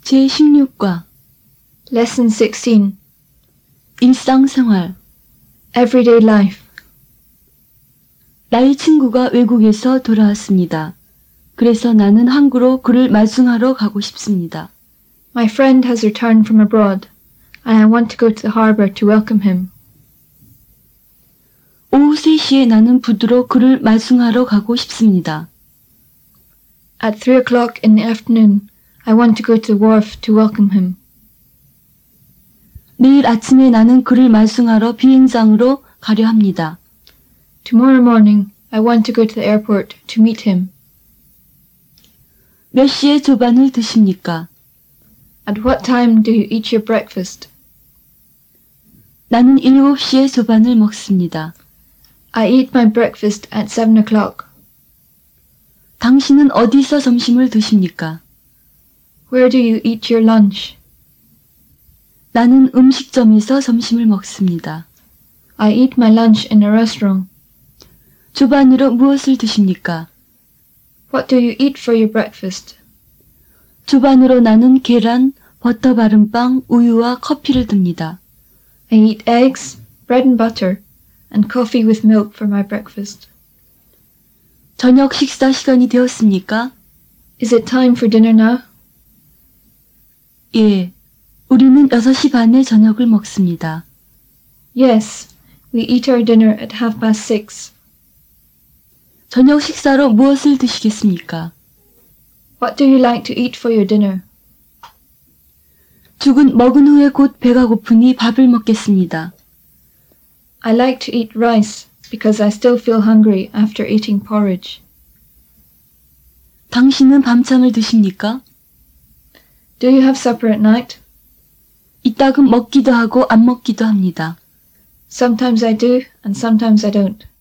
제16과 Lesson 16. 일상생활. Everyday Life. 나의 친구가 외국에서 돌아왔습니다. 그래서 나는 항구로 그를 맞이하러 가고 싶습니다. My friend has returned from abroad, and I want to go to the harbour to welcome him. 오후 3시에 나는 부두로 그를 맞이하러 가고 싶습니다. At 3 o'clock in the afternoon, I want to go to the wharf to welcome him. 내일 아침에 나는 그를 맞이하러 비행장으로 가려 합니다. Tomorrow morning, I want to go to the airport to meet him. 몇 시에 조반을 드십니까? At what time do you eat your breakfast? 나는 7시에 조반을 먹습니다. I eat my breakfast at 7 o'clock. 당신은 어디서 점심을 드십니까? Where do you eat your lunch? 나는 음식점에서 점심을 먹습니다. I eat my lunch in a restaurant. 조반으로 무엇을 드십니까? What do you eat for your breakfast? 조반으로 나는 계란, 버터 바른 빵, 우유와 커피를 듭니다. I eat eggs, bread and butter, and coffee with milk for my breakfast. 저녁 식사 시간이 되었습니까? Is it time for dinner now? 예, 우리는 6시 반에 저녁을 먹습니다. Yes, we eat our dinner at 6:30. 저녁 식사로 무엇을 드시겠습니까? What do you like to eat for your dinner? 죽은 먹은 후에 곧 배가 고프니 밥을 먹겠습니다. I like to eat rice because I still feel hungry after eating porridge. 당신은 밤잠을 드십니까? Do you have supper at night? 이따금 먹기도 하고 안 먹기도 합니다. Sometimes I do and sometimes I don't.